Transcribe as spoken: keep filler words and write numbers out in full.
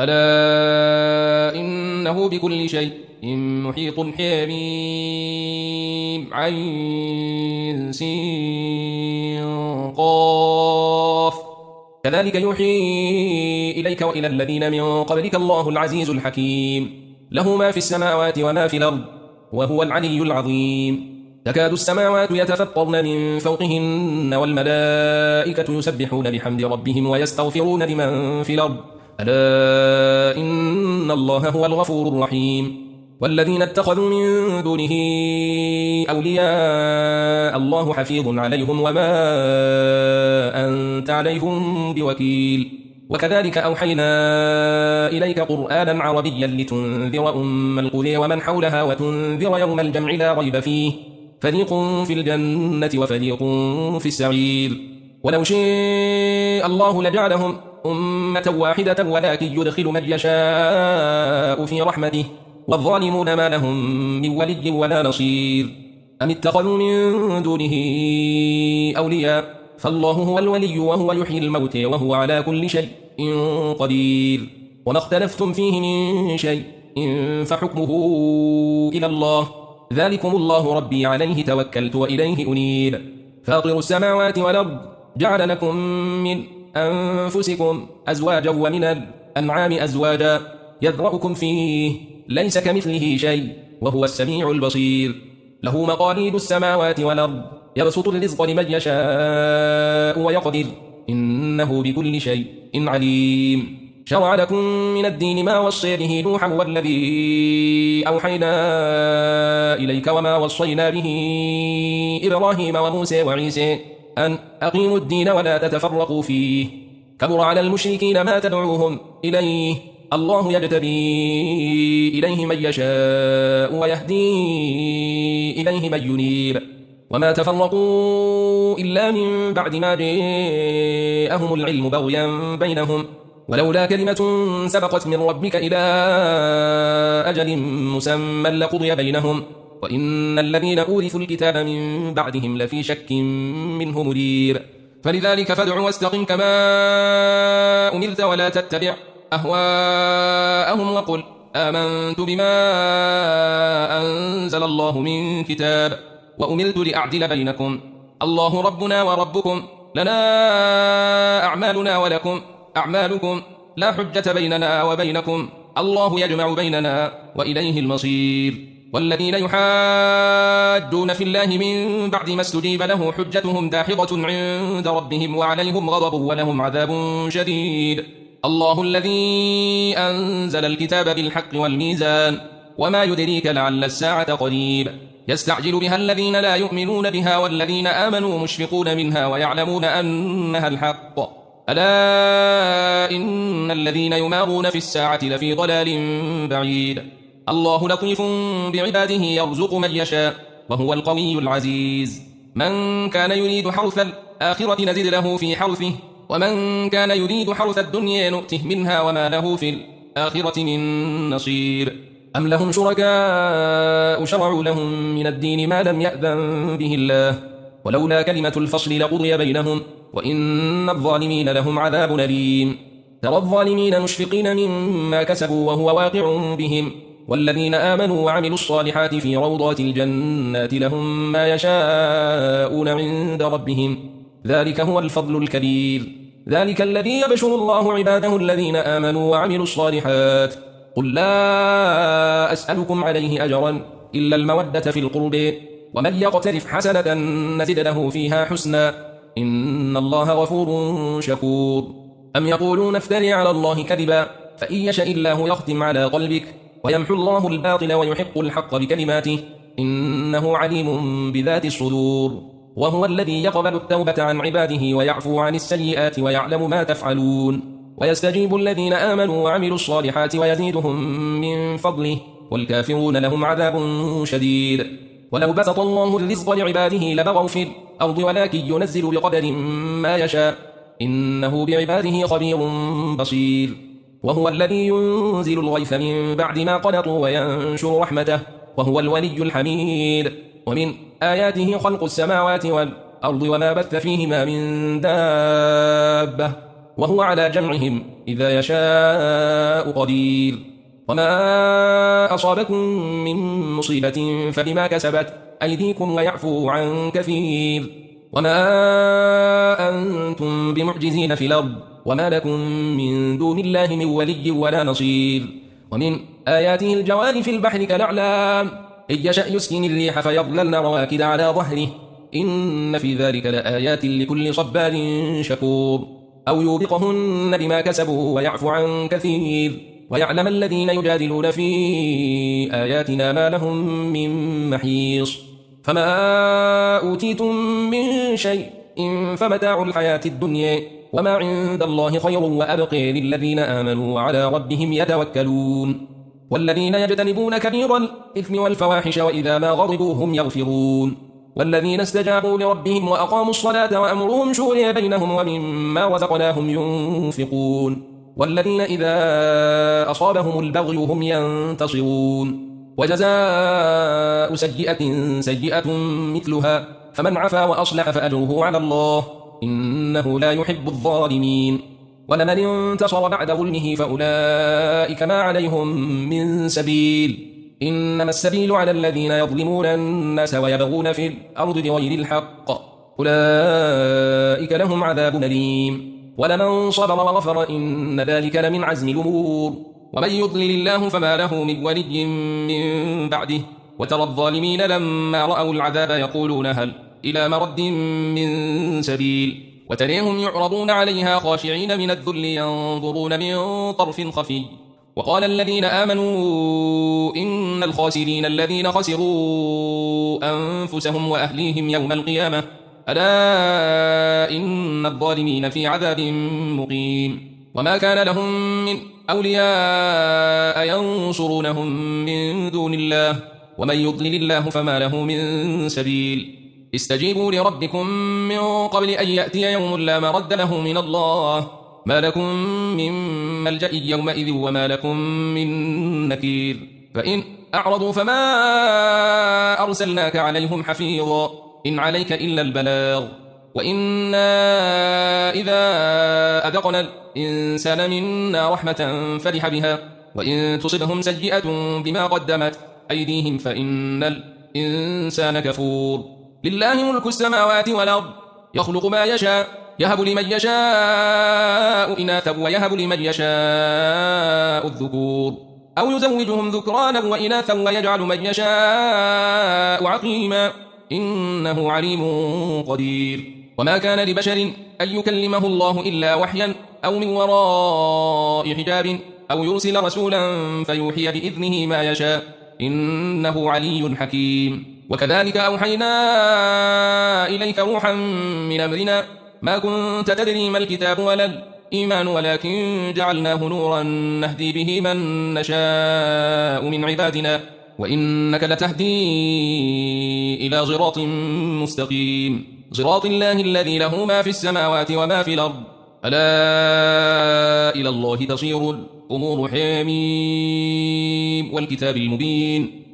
ألا إنه بكل شيء محيط. حميم عين سين قاف. كذلك يوحي إليك وإلى الذين من قبلك الله العزيز الحكيم، له ما في السماوات وما في الأرض، وهو العلي العظيم. تكاد السماوات يتفطرن من فوقهن والملائكة يسبحون بحمد ربهم ويستغفرون لمن في الأرض، ألا إن الله هو الغفور الرحيم. والذين اتخذوا من دونه أولياء الله حفيظ عليهم وما أنت عليهم بوكيل. وكذلك أوحينا إليك قرآنا عربيا لتنذر أم القرى ومن حولها وتنذر يوم الجمع لا ريب فيه، فريق في الجنة وفريق في السعير. ولو شاء الله لجعلهم أمة واحدة ولكن يدخل من يشاء في رحمته، والظالمون ما لهم من ولي ولا نصير. أم اتخذوا من دونه أولياء، فالله هو الولي وهو يحيي الموتى وهو على كل شيء قدير. وما اختلفتم فيه من شيء فحكمه إلى الله، ذلكم الله ربي عليه توكلت وإليه أنيب. فاطر السماوات والأرض جعل لكم من أنفسكم أزواجا ومن الأنعام أزواجا يذرأكم فيه، ليس كمثله شيء وهو السميع البصير. له مقاليد السماوات والأرض يبسط الرزق لمن يشاء ويقدر، إنه بكل شيء عليم. شرع لكم من الدين ما وصى به نوحا والذي أوحينا إليك وما وصينا به إبراهيم وموسى وعيسى أن أقيموا الدين ولا تتفرقوا فيه، كبر على المشركين ما تدعوهم إليه، الله يجتبي إليه من يشاء ويهدي إليه من ينيب. وما تفرقوا إلا من بعد ما جاءهم العلم بغيا بينهم، ولولا كلمة سبقت من ربك إلى أجل مسمى لقضي بينهم، وإن الذين أورثوا الكتاب من بعدهم لفي شك منه مريب. فلذلك فادع واستقم كما أمرت ولا تتبع أهواءهم وقل آمنت بما أنزل الله من كتاب وأمرت لأعدل بينكم، الله ربنا وربكم، لنا أعمالنا ولكم أعمالكم، لا حجة بيننا وبينكم، الله يجمع بيننا وإليه المصير. والذين يحاجون في الله من بعد ما استجيب له حجتهم داحضة عند ربهم وعليهم غضب ولهم عذاب شديد. الله الذي أنزل الكتاب بالحق والميزان، وما يدريك لعل الساعة قريب. يستعجل بها الذين لا يؤمنون بها والذين آمنوا مشفقون منها ويعلمون أنها الحق، ألا إن الذين يمارون في الساعة لفي ضلال بعيد. الله لطيف بعباده يرزق من يشاء وهو القوي العزيز. من كان يريد حرث الآخرة نزد له في حرثه، ومن كان يريد حرث الدنيا نؤته منها وما له في الآخرة من نصير. أم لهم شركاء شرعوا لهم من الدين ما لم يأذن به الله، ولولا كلمة الفصل لقضي بينهم وإن الظالمين لهم عذاب أليم. ترى الظالمين مشفقين مما كسبوا وهو واقع بهم، والذين آمنوا وعملوا الصالحات في روضات الجنات لهم ما يشاءون عند ربهم، ذلك هو الفضل الكبير. ذلك الذي يبشر الله عباده الذين آمنوا وعملوا الصالحات. قل لا أسألكم عليه أجرا إلا المودة في القرب، ومن يقترف حسنة نزد له فيها حسنا، إن الله غفور شكور. أم يقولون افتري على الله كذبا، فإن يشاء الله يختم على قلبك ويمحو الله الباطل ويحق الحق بكلماته، إنه عليم بذات الصدور. وهو الذي يقبل التوبة عن عباده ويعفو عن السيئات ويعلم ما تفعلون، ويستجيب الذين آمنوا وعملوا الصالحات ويزيدهم من فضله، والكافرون لهم عذاب شديد. ولو بسط الله الرزق لعباده لبغوا في الأرض ولكن ينزل بقدر ما يشاء، إنه بعباده خبير بصير. وهو الذي ينزل الغيث من بعد ما قنطوا وينشر رحمته، وهو الولي الحميد. ومن آياته خلق السماوات والأرض وما بث فيهما من دابة، وهو على جمعهم إذا يشاء قدير. وما أصابكم من مصيبة فبما كسبت أيديكم ويعفو عن كثير. وما أنتم بمعجزين في الأرض وما لكم من دون الله من ولي ولا نصير. ومن آياته الجوار في البحر كالأعلام إن يشأ يسكن الريح فيظللن رواكد على ظهره إن في ذلك لآيات لكل صبار شكور. أو يوبقهن بما كسبوا ويعفو عن كثير. ويعلم الذين يجادلون في آياتنا ما لهم من محيص. فما أوتيتم من شيء فمتاع الحياة الدنيا وما عند الله خير وأبقى للذين آمنوا وعلى ربهم يتوكلون. والذين يجتنبون كبير الإثم والفواحش وإذا ما غضبوا هم يغفرون. والذين استجابوا لربهم وأقاموا الصلاة وأمرهم شورى بينهم ومما رزقناهم ينفقون. والذين إذا أصابهم البغي هم ينتصرون. وجزاء سيئة سيئة مثلها فمن عفا وأصلح فأجره على الله إنه لا يحب الظالمين. ولمن انتصر بعد ظلمه فأولئك ما عليهم من سبيل إنما السبيل على الذين يظلمون الناس ويبغون في الأرض بغير الحق أولئك لهم عذاب أليم. ولمن صبر وغفر إن ذلك لمن عزم الأمور. ومن يضلل الله فما له من ولي من بعده. وترى الظالمين لما رأوا العذاب يقولون هل إلى مرد من سبيل. وتريهم يعرضون عليها خاشعين من الذل ينظرون من طرف خفي. وقال الذين آمنوا إن الخاسرين الذين خسروا أنفسهم وأهليهم يوم القيامة ألا إن الظالمين في عذاب مقيم. وما كان لهم من أولياء ينصرونهم من دون الله ومن يضلل الله فما له من سبيل. استجيبوا لربكم من قبل أن يأتي يوم لا مرد له من الله ما لكم من ملجأ يومئذ وما لكم من نكير. فإن أعرضوا فما أرسلناك عليهم حفيظا إن عليك إلا البلاغ. وإنا إذا أذقنا الإنسان منا رحمة فرح بها وإن تصبهم سيئة بما قدمت أيديهم فإن الإنسان كفور. لله ملك السماوات والأرض يخلق ما يشاء يهب لمن يشاء إناثا ويهب لمن يشاء الذكور أو يزوجهم ذكرانا وإناثا ويجعل من يشاء عقيما إنه عليم قدير. وما كان لبشر أن يكلمه الله إلا وحيا أو من وراء حجاب أو يرسل رسولا فيوحي بإذنه ما يشاء إنه علي حكيم. وكذلك أوحينا إليك روحا من أمرنا ما كنت تدري ما الكتاب ولا الإيمان ولكن جعلناه نورا نهدي به من نشاء من عبادنا وإنك لتهدي إلى صراط مستقيم صراط الله الذي له ما في السماوات وما في الأرض ألا إلى الله تصير الأمور حميم والكتاب المبين.